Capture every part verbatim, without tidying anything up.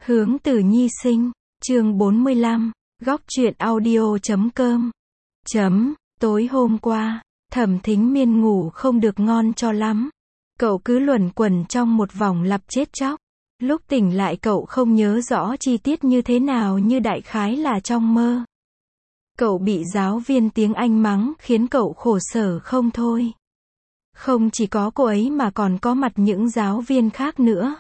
Hướng từ nhi sinh, chương bốn mươi lăm, góc truyện audio chấm com. Chấm, tối hôm qua, Thẩm Thính Miên ngủ không được ngon cho lắm. Cậu cứ luẩn quẩn trong một vòng lặp chết chóc. Lúc tỉnh lại cậu không nhớ rõ chi tiết như thế nào, như đại khái là trong mơ. Cậu bị giáo viên tiếng Anh mắng khiến cậu khổ sở không thôi. Không chỉ có cô ấy mà còn có mặt những giáo viên khác nữa.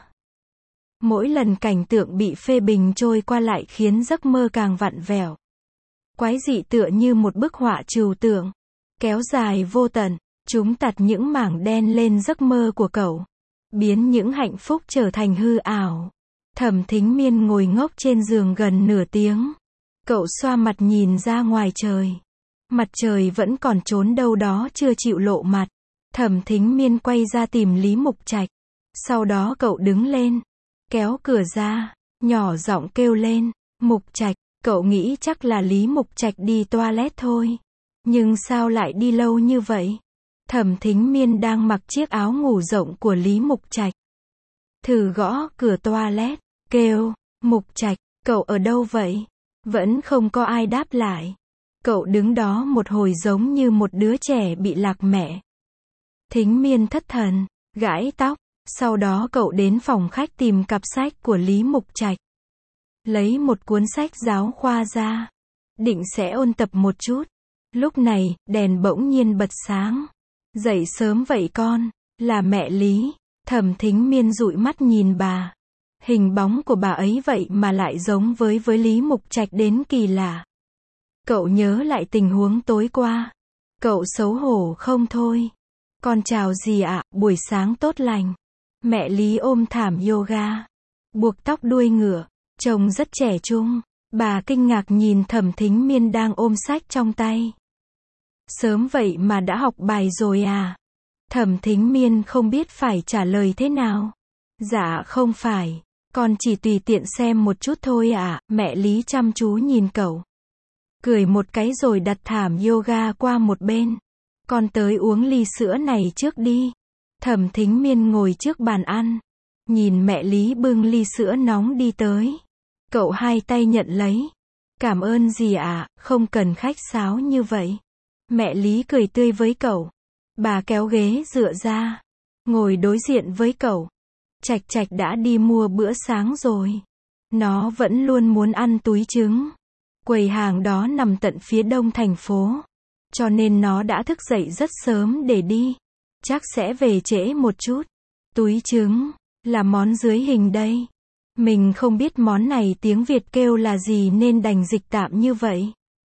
Mỗi lần cảnh tượng bị phê bình trôi qua lại khiến giấc mơ càng vặn vẹo. Quái dị tựa như một bức họa trừu tượng, kéo dài vô tận, chúng tặt những mảng đen lên giấc mơ của cậu, biến những hạnh phúc trở thành hư ảo. Thẩm Thính Miên ngồi ngốc trên giường gần nửa tiếng. Cậu xoa mặt nhìn ra ngoài trời. Mặt trời vẫn còn trốn đâu đó chưa chịu lộ mặt. Thẩm Thính Miên quay ra tìm Lý Mục Trạch. Sau đó cậu đứng lên, kéo cửa ra, nhỏ giọng kêu lên, Mục Trạch. Cậu nghĩ chắc là Lý Mục Trạch đi toilet thôi. Nhưng sao lại đi lâu như vậy? Thẩm Thính Miên đang mặc chiếc áo ngủ rộng của Lý Mục Trạch. Thử gõ cửa toilet, kêu, Mục Trạch, cậu ở đâu vậy? Vẫn không có ai đáp lại. Cậu đứng đó một hồi giống như một đứa trẻ bị lạc mẹ. Thính Miên thất thần, gãi tóc. Sau đó cậu đến phòng khách tìm cặp sách của Lý Mục Trạch. Lấy một cuốn sách giáo khoa ra. Định sẽ ôn tập một chút. Lúc này, đèn bỗng nhiên bật sáng. Dậy sớm vậy con, là mẹ Lý. Thẩm Thính Miên dụi mắt nhìn bà. Hình bóng của bà ấy vậy mà lại giống với với Lý Mục Trạch đến kỳ lạ. Cậu nhớ lại tình huống tối qua. Cậu xấu hổ không thôi. Con chào dì ạ, buổi sáng tốt lành. Mẹ Lý ôm thảm yoga, buộc tóc đuôi ngựa, trông rất trẻ trung. Bà kinh ngạc nhìn Thẩm Thính Miên đang ôm sách trong tay. Sớm vậy mà đã học bài rồi à? Thẩm Thính Miên không biết phải trả lời thế nào. Dạ không phải, con chỉ tùy tiện xem một chút thôi ạ. Mẹ Lý chăm chú nhìn cậu, cười một cái rồi đặt thảm yoga qua một bên. Con tới uống ly sữa này trước đi. Thẩm Thính Miên ngồi trước bàn ăn, nhìn mẹ Lý bưng ly sữa nóng đi tới. Cậu hai tay nhận lấy. Cảm ơn dì ạ, không cần khách sáo như vậy. Mẹ Lý cười tươi với cậu. Bà kéo ghế dựa ra, ngồi đối diện với cậu. Trạch Trạch đã đi mua bữa sáng rồi. Nó vẫn luôn muốn ăn túi trứng. Quầy hàng đó nằm tận phía đông thành phố. Cho nên nó đã thức dậy rất sớm để đi. Chắc sẽ về trễ một chút. Túi trứng là món dưới hình đây. Mình không biết món này tiếng Việt kêu là gì nên đành dịch tạm như vậy.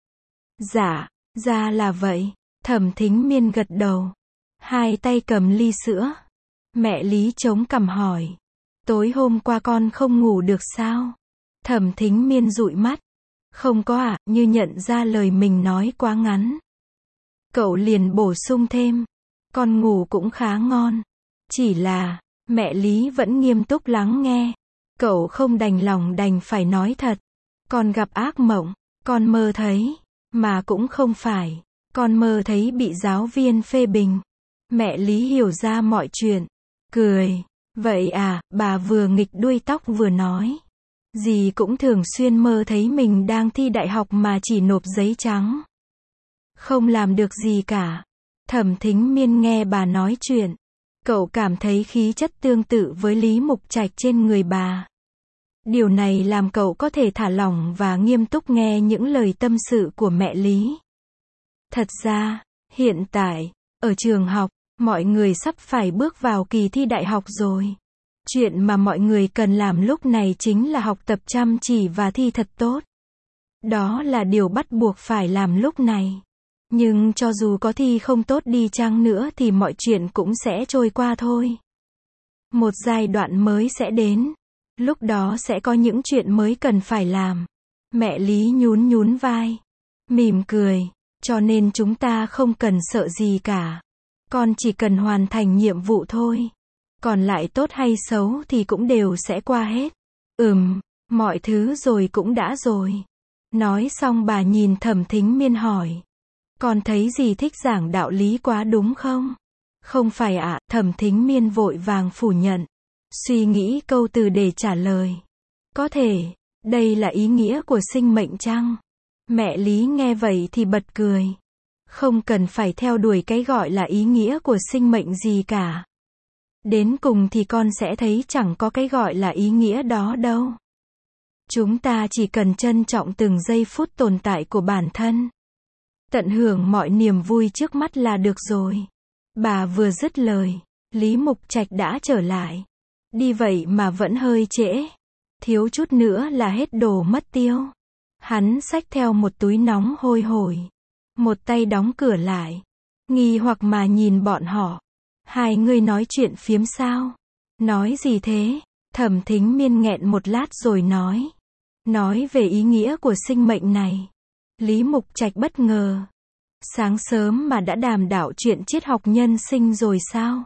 Dạ, ra là vậy. Thẩm Thính Miên gật đầu. Hai tay cầm ly sữa. Mẹ Lý chống cằm hỏi. Tối hôm qua con không ngủ được sao? Thẩm Thính Miên dụi mắt. Không có ạ, à, như nhận ra lời mình nói quá ngắn. Cậu liền bổ sung thêm. Con ngủ cũng khá ngon. Chỉ là, mẹ Lý vẫn nghiêm túc lắng nghe. Cậu không đành lòng đành phải nói thật. Con gặp ác mộng. Con mơ thấy. Mà cũng không phải. Con mơ thấy bị giáo viên phê bình. Mẹ Lý hiểu ra mọi chuyện. Cười. Vậy à, bà vừa nghịch đuôi tóc vừa nói. Dì cũng thường xuyên mơ thấy mình đang thi đại học mà chỉ nộp giấy trắng. Không làm được gì cả. Thẩm Thính Miên nghe bà nói chuyện. Cậu cảm thấy khí chất tương tự với Lý Mục Trạch trên người bà. Điều này làm cậu có thể thả lỏng và nghiêm túc nghe những lời tâm sự của mẹ Lý. Thật ra, hiện tại, ở trường học, mọi người sắp phải bước vào kỳ thi đại học rồi. Chuyện mà mọi người cần làm lúc này chính là học tập chăm chỉ và thi thật tốt. Đó là điều bắt buộc phải làm lúc này. Nhưng cho dù có thi không tốt đi chăng nữa thì mọi chuyện cũng sẽ trôi qua thôi. Một giai đoạn mới sẽ đến. Lúc đó sẽ có những chuyện mới cần phải làm. Mẹ Lý nhún nhún vai. Mỉm cười. Cho nên chúng ta không cần sợ gì cả. Con chỉ cần hoàn thành nhiệm vụ thôi. Còn lại tốt hay xấu thì cũng đều sẽ qua hết. Ừm, mọi thứ rồi cũng đã rồi. Nói xong bà nhìn Thẩm Thính Miên hỏi. Con thấy dì thích giảng đạo lý quá đúng không? Không phải ạ, à, Thẩm Thính Miên vội vàng phủ nhận. Suy nghĩ câu từ để trả lời. Có thể, đây là ý nghĩa của sinh mệnh chăng? Mẹ Lý nghe vậy thì bật cười. Không cần phải theo đuổi cái gọi là ý nghĩa của sinh mệnh gì cả. Đến cùng thì con sẽ thấy chẳng có cái gọi là ý nghĩa đó đâu. Chúng ta chỉ cần trân trọng từng giây phút tồn tại của bản thân. Tận hưởng mọi niềm vui trước mắt là được rồi. Bà vừa dứt lời, Lý Mục Trạch đã trở lại. Đi vậy mà vẫn hơi trễ. Thiếu chút nữa là hết đồ mất tiêu. Hắn xách theo một túi nóng hôi hổi. Một tay đóng cửa lại. Nghi hoặc mà nhìn bọn họ. Hai người nói chuyện phiếm sao? Nói gì thế? Thẩm Thính Miên nghẹn một lát rồi nói. Nói về ý nghĩa của sinh mệnh này. Lý Mục Trạch bất ngờ. Sáng sớm mà đã đàm đạo chuyện triết học nhân sinh rồi sao?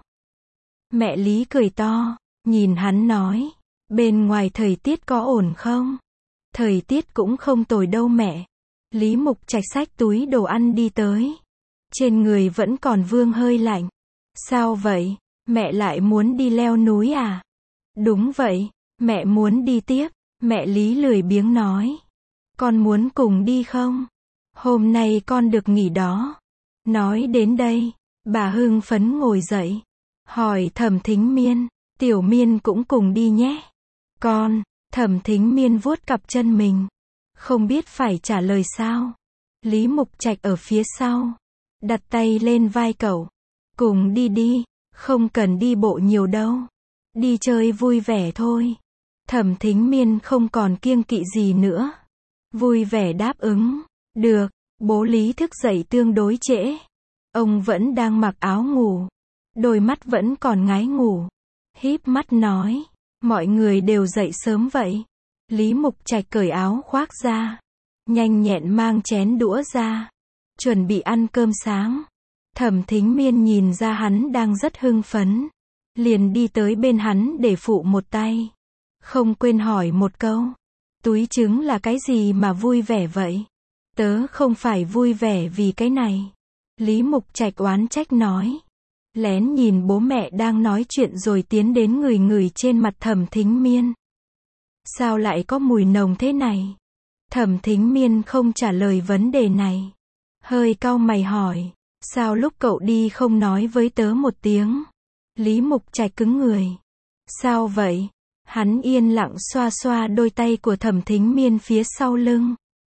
Mẹ Lý cười to, nhìn hắn nói. Bên ngoài thời tiết có ổn không? Thời tiết cũng không tồi đâu mẹ. Lý Mục Trạch xách túi đồ ăn đi tới. Trên người vẫn còn vương hơi lạnh. Sao vậy? Mẹ lại muốn đi leo núi à? Đúng vậy, mẹ muốn đi tiếp. Mẹ Lý lười biếng nói. Con muốn cùng đi không? Hôm nay con được nghỉ đó. Nói đến đây, bà hưng phấn ngồi dậy. Hỏi Thẩm Thính Miên, Tiểu Miên cũng cùng đi nhé. Con, Thẩm Thính Miên vuốt cặp chân mình. Không biết phải trả lời sao. Lý Mục Trạch ở phía sau. Đặt tay lên vai cậu. Cùng đi đi, không cần đi bộ nhiều đâu. Đi chơi vui vẻ thôi. Thẩm Thính Miên không còn kiêng kỵ gì nữa. Vui vẻ đáp ứng. Được, bố Lý thức dậy tương đối trễ. Ông vẫn đang mặc áo ngủ. Đôi mắt vẫn còn ngái ngủ. Híp mắt nói. Mọi người đều dậy sớm vậy. Lý Mục Trạch cởi áo khoác ra. Nhanh nhẹn mang chén đũa ra. Chuẩn bị ăn cơm sáng. Thẩm Thính Miên nhìn ra hắn đang rất hưng phấn. Liền đi tới bên hắn để phụ một tay. Không quên hỏi một câu. Túi trứng là cái gì mà vui vẻ vậy? Tớ không phải vui vẻ vì cái này. Lý Mục Trạch oán trách nói. Lén nhìn bố mẹ đang nói chuyện rồi tiến đến ngửi ngửi trên mặt Thẩm Thính Miên. Sao lại có mùi nồng thế này? Thẩm Thính Miên không trả lời vấn đề này. Hơi cau mày hỏi. Sao lúc cậu đi không nói với tớ một tiếng? Lý Mục Trạch cứng người. Sao vậy? Hắn yên lặng xoa xoa đôi tay của Thẩm Thính Miên phía sau lưng.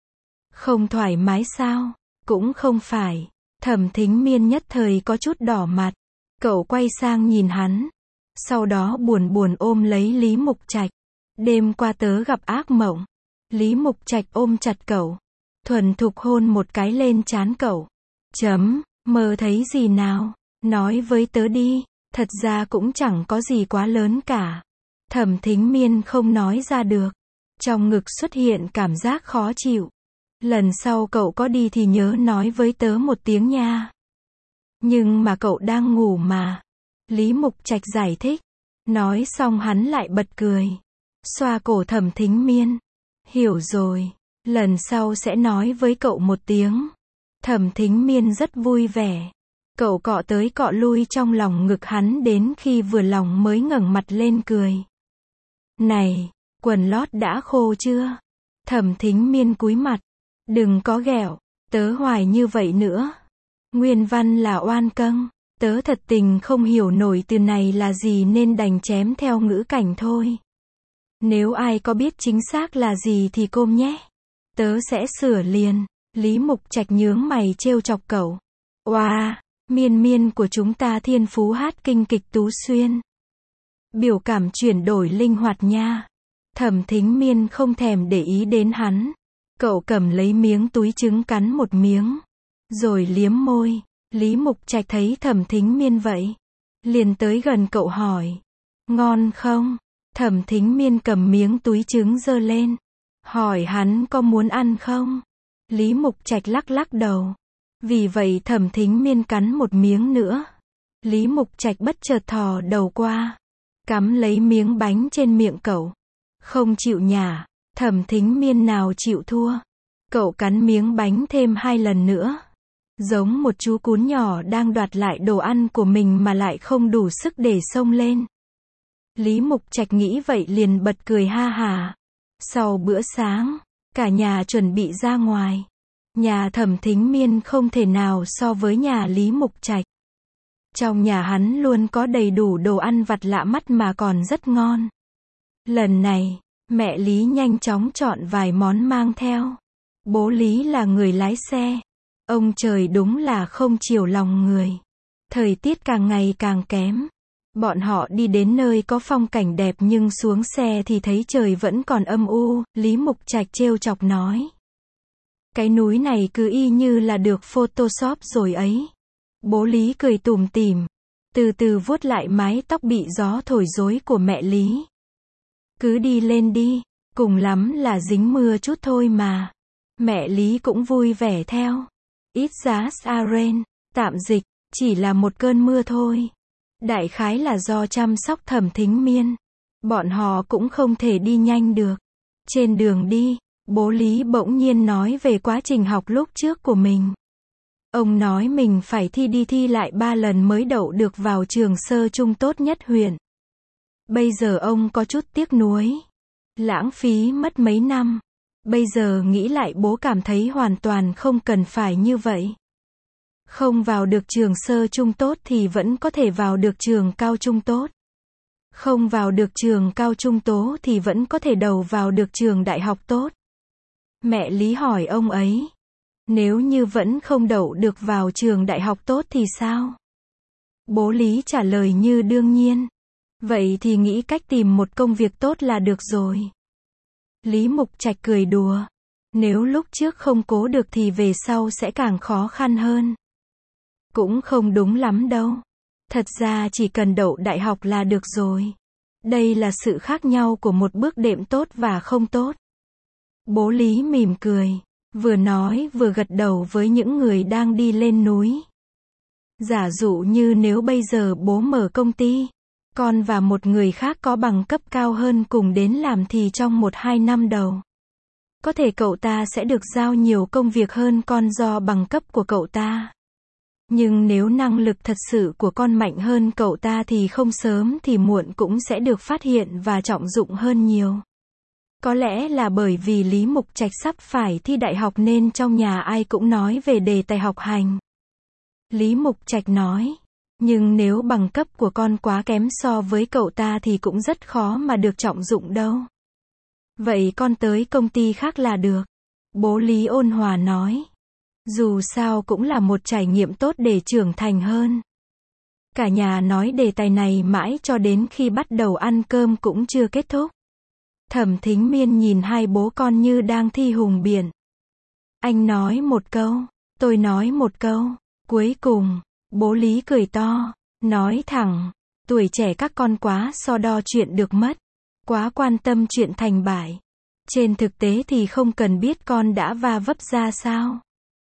Không thoải mái sao? Cũng không phải. Thẩm Thính Miên nhất thời có chút đỏ mặt. Cậu quay sang nhìn hắn. Sau đó buồn buồn ôm lấy Lý Mục Trạch. Đêm qua tớ gặp ác mộng. Lý Mục Trạch ôm chặt cậu. Thuần thục hôn một cái lên trán cậu. Chấm, mơ thấy gì nào? Nói với tớ đi. Thật ra cũng chẳng có gì quá lớn cả. Thẩm Thính Miên không nói ra được. Trong ngực xuất hiện cảm giác khó chịu. Lần sau cậu có đi thì nhớ nói với tớ một tiếng nha. Nhưng mà cậu đang ngủ mà. Lý Mục Trạch giải thích. Nói xong hắn lại bật cười. Xoa cổ Thẩm Thính Miên. Hiểu rồi. Lần sau sẽ nói với cậu một tiếng. Thẩm Thính Miên rất vui vẻ. Cậu cọ tới cọ lui trong lòng ngực hắn đến khi vừa lòng mới ngẩng mặt lên cười. Này, quần lót đã khô chưa? Thẩm Thính Miên cúi mặt. Đừng có ghẹo, tớ hoài như vậy nữa. Nguyên văn là oan câng. Tớ thật tình không hiểu nổi từ này là gì nên đành chém theo ngữ cảnh thôi. Nếu ai có biết chính xác là gì thì côm nhé. Tớ sẽ sửa liền. Lý Mục Trạch nhướng mày trêu chọc cậu. Oa, Miên Miên của chúng ta thiên phú hát kinh kịch tú xuyên. Biểu cảm chuyển đổi linh hoạt nha. Thẩm Thính Miên không thèm để ý đến hắn. Cậu cầm lấy miếng túi trứng cắn một miếng. Rồi liếm môi. Lý Mục Trạch thấy Thẩm Thính Miên vậy. Liền tới gần cậu hỏi. Ngon không? Thẩm Thính Miên cầm miếng túi trứng giơ lên. Hỏi hắn có muốn ăn không? Lý Mục Trạch lắc lắc đầu. Vì vậy Thẩm Thính Miên cắn một miếng nữa. Lý Mục Trạch bất chợt thò đầu qua. Cắm lấy miếng bánh trên miệng cậu. Không chịu nhả. Thẩm Thính Miên nào chịu thua. Cậu cắn miếng bánh thêm hai lần nữa. Giống một chú cún nhỏ đang đoạt lại đồ ăn của mình mà lại không đủ sức để xông lên. Lý Mục Trạch nghĩ vậy liền bật cười ha hà. Sau bữa sáng, cả nhà chuẩn bị ra ngoài. Nhà Thẩm Thính Miên không thể nào so với nhà Lý Mục Trạch. Trong nhà hắn luôn có đầy đủ đồ ăn vặt lạ mắt mà còn rất ngon. Lần này, mẹ Lý nhanh chóng chọn vài món mang theo. Bố Lý là người lái xe. Ông trời đúng là không chiều lòng người. Thời tiết càng ngày càng kém. Bọn họ đi đến nơi có phong cảnh đẹp nhưng xuống xe thì thấy trời vẫn còn âm u. Lý Mục Trạch trêu chọc nói. Cái núi này cứ y như là được photoshop rồi ấy. Bố Lý cười tủm tỉm, từ từ vuốt lại mái tóc bị gió thổi rối của mẹ Lý. Cứ đi lên đi, cùng lắm là dính mưa chút thôi mà. Mẹ Lý cũng vui vẻ theo. Ít giá Saren, tạm dịch, chỉ là một cơn mưa thôi. Đại khái là do chăm sóc Thẩm Thính Miên. Bọn họ cũng không thể đi nhanh được. Trên đường đi, bố Lý bỗng nhiên nói về quá trình học lúc trước của mình. Ông nói mình phải thi đi thi lại ba lần mới đậu được vào trường sơ trung tốt nhất huyện. Bây giờ ông có chút tiếc nuối. Lãng phí mất mấy năm. Bây giờ nghĩ lại bố cảm thấy hoàn toàn không cần phải như vậy. Không vào được trường sơ trung tốt thì vẫn có thể vào được trường cao trung tốt. Không vào được trường cao trung tố thì vẫn có thể đầu vào được trường đại học tốt. Mẹ Lý hỏi ông ấy. Nếu như vẫn không đậu được vào trường đại học tốt thì sao? Bố Lý trả lời như đương nhiên. Vậy thì nghĩ cách tìm một công việc tốt là được rồi. Lý Mục Trạch cười đùa. Nếu lúc trước không cố được thì về sau sẽ càng khó khăn hơn. Cũng không đúng lắm đâu. Thật ra chỉ cần đậu đại học là được rồi. Đây là sự khác nhau của một bước đệm tốt và không tốt. Bố Lý mỉm cười, vừa nói vừa gật đầu với những người đang đi lên núi. Giả dụ như nếu bây giờ bố mở công ty, con và một người khác có bằng cấp cao hơn cùng đến làm thì trong một hai năm đầu, có thể cậu ta sẽ được giao nhiều công việc hơn con do bằng cấp của cậu ta. Nhưng nếu năng lực thật sự của con mạnh hơn cậu ta thì không sớm thì muộn cũng sẽ được phát hiện và trọng dụng hơn nhiều. Có lẽ là bởi vì Lý Mục Trạch sắp phải thi đại học nên trong nhà ai cũng nói về đề tài học hành. Lý Mục Trạch nói, nhưng nếu bằng cấp của con quá kém so với cậu ta thì cũng rất khó mà được trọng dụng đâu. Vậy con tới công ty khác là được. Bố Lý ôn hòa nói. Dù sao cũng là một trải nghiệm tốt để trưởng thành hơn. Cả nhà nói đề tài này mãi cho đến khi bắt đầu ăn cơm cũng chưa kết thúc. Thẩm Thính Miên nhìn hai bố con như đang thi hùng biện. Anh nói một câu, tôi nói một câu. Cuối cùng, bố Lý cười to, nói thẳng, tuổi trẻ các con quá so đo chuyện được mất, quá quan tâm chuyện thành bại. Trên thực tế thì không cần biết con đã va vấp ra sao.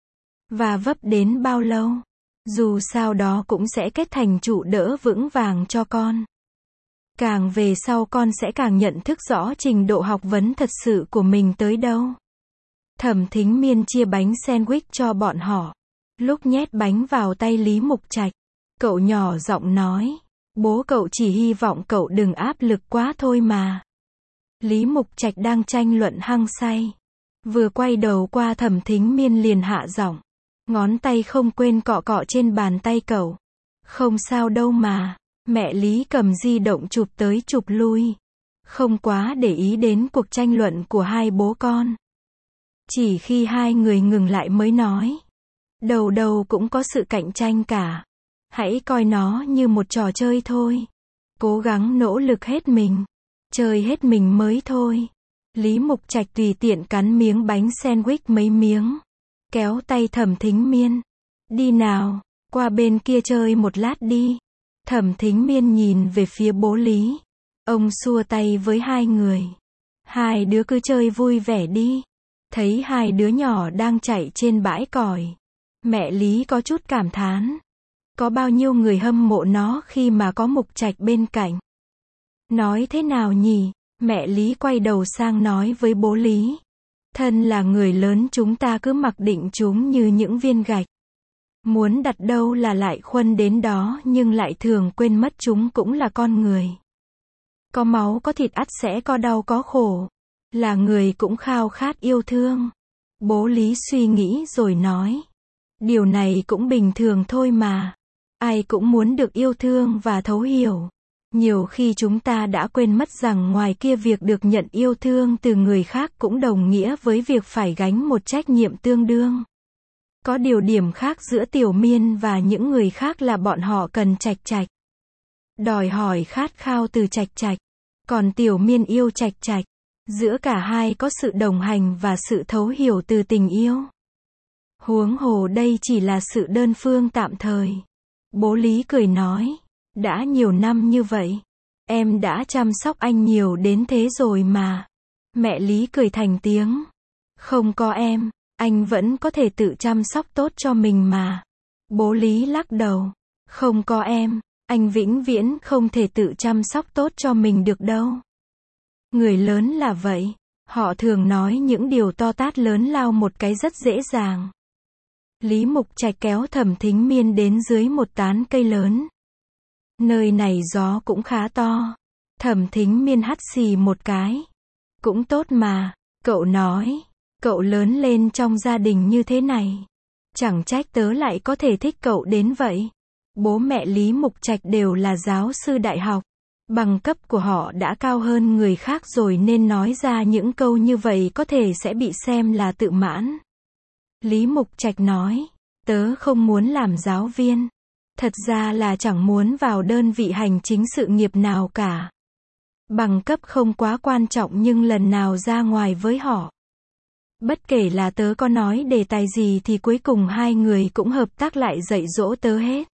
Và vấp đến bao lâu. Dù sao đó cũng sẽ kết thành trụ đỡ vững vàng cho con. Càng về sau con sẽ càng nhận thức rõ trình độ học vấn thật sự của mình tới đâu. Thẩm Thính Miên chia bánh sandwich cho bọn họ. Lúc nhét bánh vào tay Lý Mục Trạch, cậu nhỏ giọng nói, bố cậu chỉ hy vọng cậu đừng áp lực quá thôi mà. Lý Mục Trạch đang tranh luận hăng say. Vừa quay đầu qua Thẩm Thính Miên liền hạ giọng. Ngón tay không quên cọ cọ trên bàn tay cậu. Không sao đâu mà. Mẹ Lý cầm di động chụp tới chụp lui. Không quá để ý đến cuộc tranh luận của hai bố con. Chỉ khi hai người ngừng lại mới nói. Đầu đầu cũng có sự cạnh tranh cả. Hãy coi nó như một trò chơi thôi. Cố gắng nỗ lực hết mình. Chơi hết mình mới thôi. Lý Mục Trạch tùy tiện cắn miếng bánh sandwich mấy miếng. Kéo tay Thẩm Thính Miên. Đi nào, qua bên kia chơi một lát đi. Thẩm Thính Miên nhìn về phía bố Lý. Ông xua tay với hai người. Hai đứa cứ chơi vui vẻ đi. Thấy hai đứa nhỏ đang chạy trên bãi cỏ. Mẹ Lý có chút cảm thán. Có bao nhiêu người hâm mộ nó khi mà có Mục Trạch bên cạnh. Nói thế nào nhỉ? Mẹ Lý quay đầu sang nói với bố Lý. Thân là người lớn chúng ta cứ mặc định chúng như những viên gạch. Muốn đặt đâu là lại khuân đến đó nhưng lại thường quên mất chúng cũng là con người. Có máu có thịt ắt sẽ có đau có khổ. Là người cũng khao khát yêu thương. Bố Lý suy nghĩ rồi nói. Điều này cũng bình thường thôi mà. Ai cũng muốn được yêu thương và thấu hiểu. Nhiều khi chúng ta đã quên mất rằng ngoài kia việc được nhận yêu thương từ người khác cũng đồng nghĩa với việc phải gánh một trách nhiệm tương đương. Có điều điểm khác giữa Tiểu Miên và những người khác là bọn họ cần Trạch Trạch. Đòi hỏi khát khao từ Trạch Trạch. Còn Tiểu Miên yêu Trạch Trạch. Giữa cả hai có sự đồng hành và sự thấu hiểu từ tình yêu. Huống hồ đây chỉ là sự đơn phương tạm thời. Bố Lý cười nói. Đã nhiều năm như vậy. Em đã chăm sóc anh nhiều đến thế rồi mà. Mẹ Lý cười thành tiếng. Không có em, anh vẫn có thể tự chăm sóc tốt cho mình mà. Bố Lý lắc đầu. Không có em, anh vĩnh viễn không thể tự chăm sóc tốt cho mình được đâu. Người lớn là vậy. Họ thường nói những điều to tát lớn lao một cái rất dễ dàng. Lý Mục Trạch kéo Thẩm Thính Miên đến dưới một tán cây lớn. Nơi này gió cũng khá to. Thẩm Thính Miên hắt xì một cái. Cũng tốt mà, cậu nói. Cậu lớn lên trong gia đình như thế này. Chẳng trách tớ lại có thể thích cậu đến vậy. Bố mẹ Lý Mục Trạch đều là giáo sư đại học. Bằng cấp của họ đã cao hơn người khác rồi nên nói ra những câu như vậy có thể sẽ bị xem là tự mãn. Lý Mục Trạch nói. Tớ không muốn làm giáo viên. Thật ra là chẳng muốn vào đơn vị hành chính sự nghiệp nào cả. Bằng cấp không quá quan trọng nhưng lần nào ra ngoài với họ. Bất kể là tớ có nói đề tài gì thì cuối cùng hai người cũng hợp tác lại dạy dỗ tớ hết.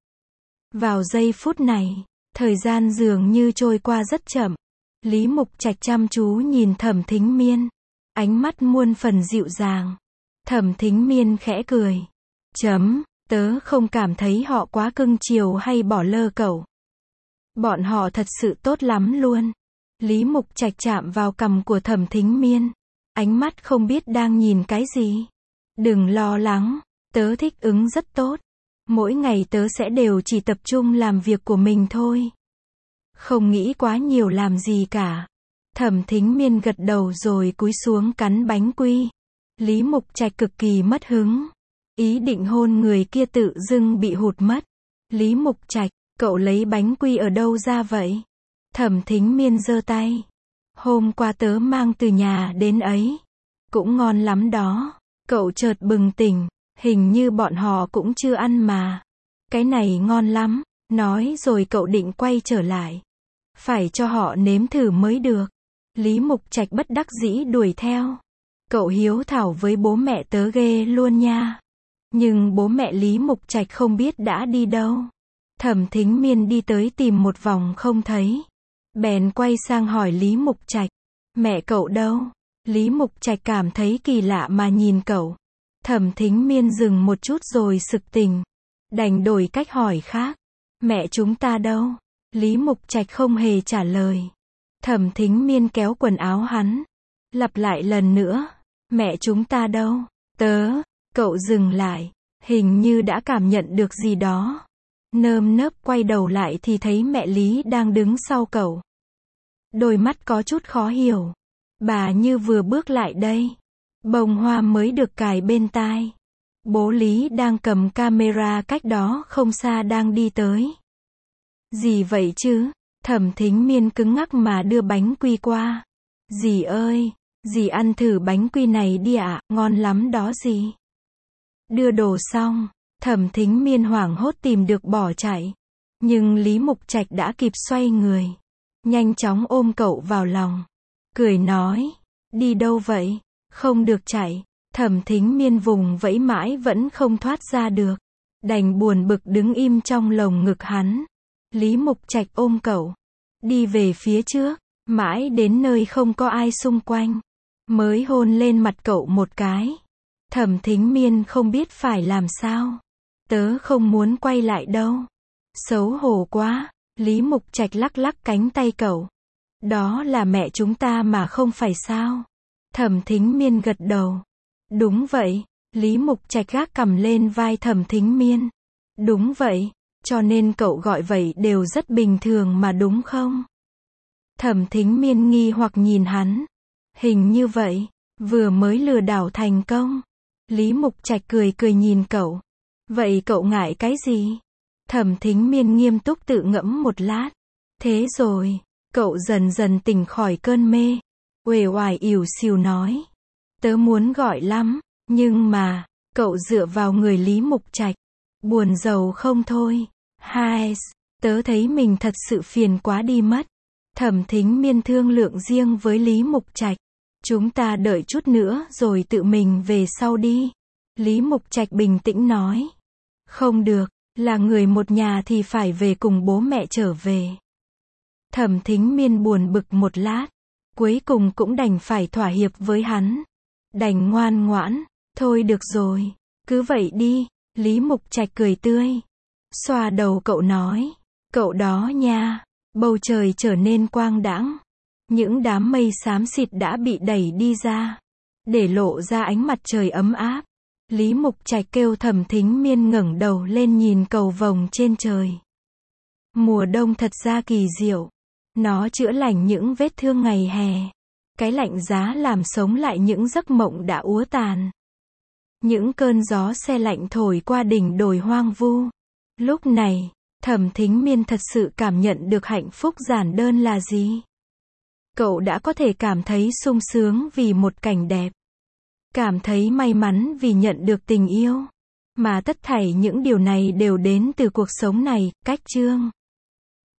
Vào giây phút này, thời gian dường như trôi qua rất chậm. Lý Mục Trạch chăm chú nhìn Thẩm Thính Miên. Ánh mắt muôn phần dịu dàng. Thẩm Thính Miên khẽ cười. Chấm, tớ không cảm thấy họ quá cưng chiều hay bỏ lơ cậu. Bọn họ thật sự tốt lắm luôn. Lý Mục Trạch chạm vào cằm của Thẩm Thính Miên. Ánh mắt không biết đang nhìn cái gì. Đừng lo lắng, tớ thích ứng rất tốt. Mỗi ngày tớ sẽ đều chỉ tập trung làm việc của mình thôi. Không nghĩ quá nhiều làm gì cả. Thẩm Thính Miên gật đầu rồi cúi xuống cắn bánh quy. Lý Mục Trạch cực kỳ mất hứng. Ý định hôn người kia tự dưng bị hụt mất. Lý Mục Trạch, cậu lấy bánh quy ở đâu ra vậy? Thẩm Thính Miên giơ tay. Hôm qua tớ mang từ nhà đến ấy. Cũng ngon lắm đó. Cậu chợt bừng tỉnh. Hình như bọn họ cũng chưa ăn mà. Cái này ngon lắm. Nói rồi cậu định quay trở lại. Phải cho họ nếm thử mới được. Lý Mục Trạch bất đắc dĩ đuổi theo. Cậu hiếu thảo với bố mẹ tớ ghê luôn nha. Nhưng bố mẹ Lý Mục Trạch không biết đã đi đâu. Thẩm Thính Miên đi tới tìm một vòng không thấy. Bèn quay sang hỏi Lý Mục Trạch. Mẹ cậu đâu? Lý Mục Trạch cảm thấy kỳ lạ mà nhìn cậu. Thẩm Thính Miên dừng một chút rồi sực tỉnh. Đành đổi cách hỏi khác. Mẹ chúng ta đâu? Lý Mục Trạch không hề trả lời. Thẩm Thính Miên kéo quần áo hắn. Lặp lại lần nữa. Mẹ chúng ta đâu? Tớ. Cậu dừng lại. Hình như đã cảm nhận được gì đó. Nơm nớp quay đầu lại thì thấy mẹ Lý đang đứng sau cậu. Đôi mắt có chút khó hiểu. Bà như vừa bước lại đây. Bông hoa mới được cài bên tai. Bố Lý đang cầm camera cách đó không xa đang đi tới. Gì vậy chứ? Thẩm Thính Miên cứng ngắc mà đưa bánh quy qua. Dì ơi, dì ăn thử bánh quy này đi ạ, ngon lắm đó dì. Đưa đồ xong, Thẩm Thính Miên hoảng hốt tìm được bỏ chạy. Nhưng Lý Mục Trạch đã kịp xoay người. Nhanh chóng ôm cậu vào lòng. Cười nói, đi đâu vậy? Không được chạy. Thẩm Thính Miên vùng vẫy mãi vẫn không thoát ra được. Đành buồn bực đứng im trong lồng ngực hắn. Lý Mục Trạch ôm cậu. Đi về phía trước. Mãi đến nơi không có ai xung quanh. Mới hôn lên mặt cậu một cái. Thẩm Thính Miên không biết phải làm sao. Tớ không muốn quay lại đâu. Xấu hổ quá. Lý Mục Trạch lắc lắc cánh tay cậu. Đó là mẹ chúng ta mà không phải sao? Thẩm Thính Miên gật đầu. Đúng vậy. Lý Mục Trạch gác cằm lên vai Thẩm Thính Miên. Đúng vậy. Cho nên cậu gọi vậy đều rất bình thường mà đúng không? Thẩm Thính Miên nghi hoặc nhìn hắn. Hình như vậy, vừa mới lừa đảo thành công. Lý Mục Trạch cười cười nhìn cậu. Vậy cậu ngại cái gì? Thẩm Thính Miên nghiêm túc tự ngẫm một lát. Thế rồi, cậu dần dần tỉnh khỏi cơn mê. Uể oải ỉu xìu nói. Tớ muốn gọi lắm, nhưng mà, cậu dựa vào người Lý Mục Trạch. Buồn rầu không thôi. Hai, tớ thấy mình thật sự phiền quá đi mất. Thẩm Thính Miên thương lượng riêng với Lý Mục Trạch. Chúng ta đợi chút nữa rồi tự mình về sau đi. Lý Mục Trạch bình tĩnh nói. Không được, là người một nhà thì phải về cùng bố mẹ trở về. Thẩm Thính Miên buồn bực một lát. Cuối cùng cũng đành phải thỏa hiệp với hắn. Đành ngoan ngoãn. Thôi được rồi, cứ vậy đi. Lý Mục Trạch cười tươi. Xoa đầu cậu nói. Cậu đó nha. Bầu trời trở nên quang đãng. Những đám mây xám xịt đã bị đẩy đi ra. Để lộ ra ánh mặt trời ấm áp. Lý Mục Trạch kêu Thẩm Thính Miên ngẩng đầu lên nhìn cầu vồng trên trời. Mùa đông thật ra kỳ diệu. Nó chữa lành những vết thương ngày hè. Cái lạnh giá làm sống lại những giấc mộng đã úa tàn. Những cơn gió se lạnh thổi qua đỉnh đồi hoang vu. Lúc này, Thẩm Thính Miên thật sự cảm nhận được hạnh phúc giản đơn là gì. Cậu đã có thể cảm thấy sung sướng vì một cảnh đẹp. Cảm thấy may mắn vì nhận được tình yêu. Mà tất thảy những điều này đều đến từ cuộc sống này, cách chương.